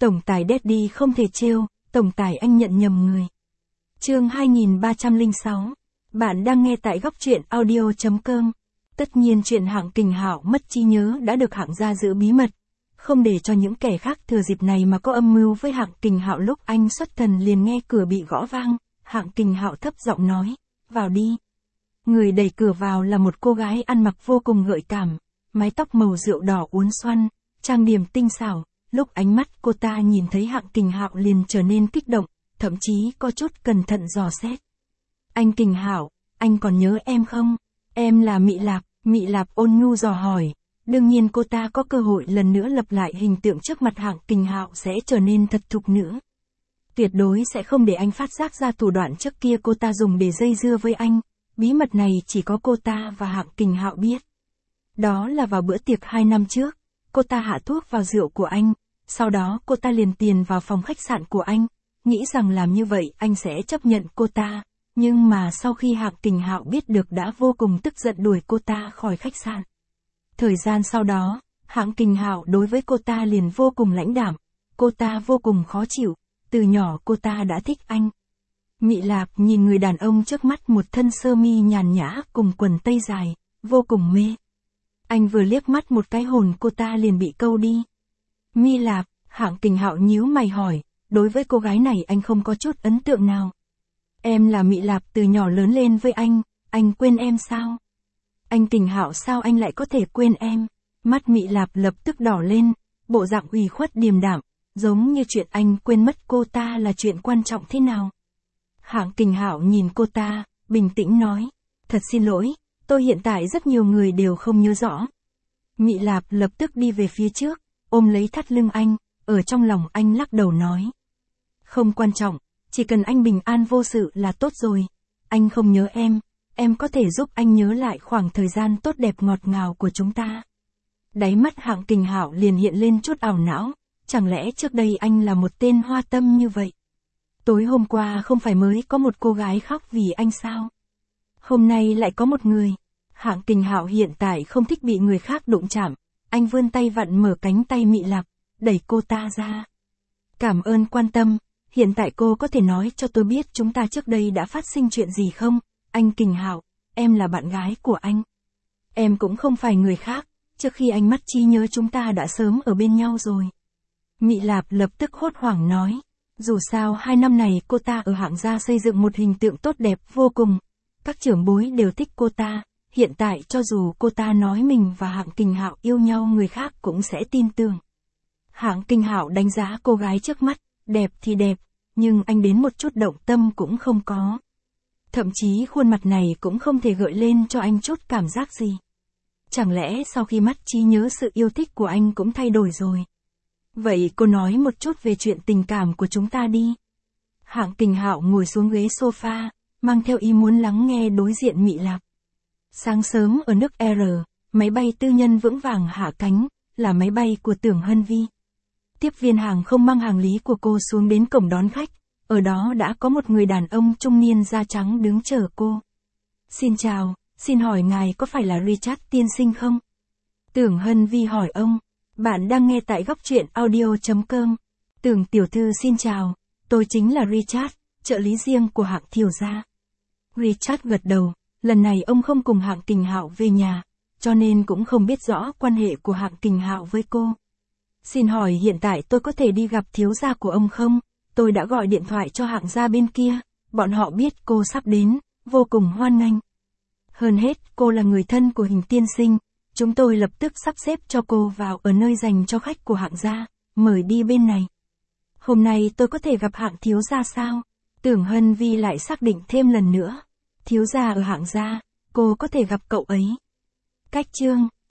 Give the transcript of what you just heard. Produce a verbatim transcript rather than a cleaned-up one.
Tổng tài Daddy không thể trêu, tổng tài anh nhận nhầm người. Chương hai nghìn ba trăm lẻ sáu. Bạn đang nghe tại góc truyện audio chấm com. Tất nhiên chuyện Hạng Kình Hạo mất trí nhớ đã được Hạng gia giữ bí mật, không để cho những kẻ khác thừa dịp này mà có âm mưu với Hạng Kình Hạo. Lúc anh xuất thần liền nghe cửa bị gõ vang, Hạng Kình Hạo thấp giọng nói, vào đi. Người đẩy cửa vào là một cô gái ăn mặc vô cùng gợi cảm, mái tóc màu rượu đỏ uốn xoăn, trang điểm tinh xảo. Lúc ánh mắt cô ta nhìn thấy Hạng Kình Hạo liền trở nên kích động, thậm chí có chút cẩn thận dò xét. Anh Kình Hạo, anh còn nhớ em không? Em là Mị Lạp. Mị Lạp ôn nhu dò hỏi. Đương nhiên cô ta có cơ hội lần nữa lập lại hình tượng trước mặt Hạng Kình Hạo sẽ trở nên thật thục nữa. Tuyệt đối sẽ không để anh phát giác ra thủ đoạn trước kia cô ta dùng để dây dưa với anh. Bí mật này chỉ có cô ta và Hạng Kình Hạo biết. Đó là vào bữa tiệc hai năm trước, cô ta hạ thuốc vào rượu của anh. Sau đó cô ta liền tiền vào phòng khách sạn của anh, nghĩ rằng làm như vậy anh sẽ chấp nhận cô ta. Nhưng mà sau khi Hạng Kình Hạo biết được đã vô cùng tức giận đuổi cô ta khỏi khách sạn. Thời gian sau đó, Hạng Kình Hạo đối với cô ta liền vô cùng lãnh đạm, cô ta vô cùng khó chịu, từ nhỏ cô ta đã thích anh. Mị Lạp nhìn người đàn ông trước mắt một thân sơ mi nhàn nhã cùng quần tây dài, vô cùng mê. Anh vừa liếc mắt một cái hồn cô ta liền bị câu đi. Mị Lạp, Hạng Kình Hạo nhíu mày hỏi, đối với cô gái này anh không có chút ấn tượng nào. Em là Mị Lạp từ nhỏ lớn lên với anh, anh quên em sao? Anh Kình Hạo sao anh lại có thể quên em? Mắt Mị Lạp lập tức đỏ lên, bộ dạng ủy khuất điềm đạm, giống như chuyện anh quên mất cô ta là chuyện quan trọng thế nào. Hạng Kình Hạo nhìn cô ta, bình tĩnh nói, thật xin lỗi, tôi hiện tại rất nhiều người đều không nhớ rõ. Mị Lạp lập tức đi về phía trước, ôm lấy thắt lưng anh, ở trong lòng anh lắc đầu nói. Không quan trọng, chỉ cần anh bình an vô sự là tốt rồi. Anh không nhớ em, em có thể giúp anh nhớ lại khoảng thời gian tốt đẹp ngọt ngào của chúng ta. Đáy mắt Hạng Kình Hạo liền hiện lên chút ảo não, chẳng lẽ trước đây anh là một tên hoa tâm như vậy? Tối hôm qua không phải mới có một cô gái khóc vì anh sao? Hôm nay lại có một người. Hạng Kình Hạo hiện tại không thích bị người khác đụng chạm, anh vươn tay vặn mở cánh tay Mị Lạp, đẩy cô ta ra. Cảm ơn quan tâm, hiện tại cô có thể nói cho tôi biết chúng ta trước đây đã phát sinh chuyện gì không? Anh Kình Hạo, em là bạn gái của anh. Em cũng không phải người khác, trước khi anh mất trí nhớ chúng ta đã sớm ở bên nhau rồi. Mị Lạp lập tức hốt hoảng nói, dù sao hai năm này cô ta ở Hạng gia xây dựng một hình tượng tốt đẹp vô cùng. Các trưởng bối đều thích cô ta, hiện tại cho dù cô ta nói mình và Hạng Kình Hạo yêu nhau người khác cũng sẽ tin tưởng. Hạng Kình Hạo đánh giá cô gái trước mắt, đẹp thì đẹp, nhưng anh đến một chút động tâm cũng không có. Thậm chí khuôn mặt này cũng không thể gợi lên cho anh chút cảm giác gì. Chẳng lẽ sau khi mất trí nhớ sự yêu thích của anh cũng thay đổi rồi? Vậy cô nói một chút về chuyện tình cảm của chúng ta đi. Hạng Kình Hạo ngồi xuống ghế sofa, mang theo ý muốn lắng nghe đối diện Mị Lạp. Sáng sớm ở nước R, máy bay tư nhân vững vàng hạ cánh, là máy bay của Tưởng Hân Vi. Tiếp viên hàng không mang hàng lý của cô xuống đến cổng đón khách, ở đó đã có một người đàn ông trung niên da trắng đứng chờ cô. Xin chào, xin hỏi ngài có phải là Richard tiên sinh không? Tưởng Hân Vi hỏi ông. Bạn đang nghe tại góc truyện audio chấm com. Tưởng tiểu thư xin chào, tôi chính là Richard, trợ lý riêng của Hạng thiếu gia. Richard gật đầu, lần này ông không cùng Hạng Kình Hạo về nhà, cho nên cũng không biết rõ quan hệ của Hạng Kình Hạo với cô. Xin hỏi hiện tại tôi có thể đi gặp thiếu gia của ông không? Tôi đã gọi điện thoại cho Hạng gia bên kia, bọn họ biết cô sắp đến, vô cùng hoan nghênh. Hơn hết, cô là người thân của Hình tiên sinh, chúng tôi lập tức sắp xếp cho cô vào ở nơi dành cho khách của Hạng gia, mời đi bên này. Hôm nay tôi có thể gặp Hạng thiếu gia sao? Tưởng Hân Vi lại xác định thêm lần nữa. Thiếu gia ở Hạng gia, cô có thể gặp cậu ấy. Cách chương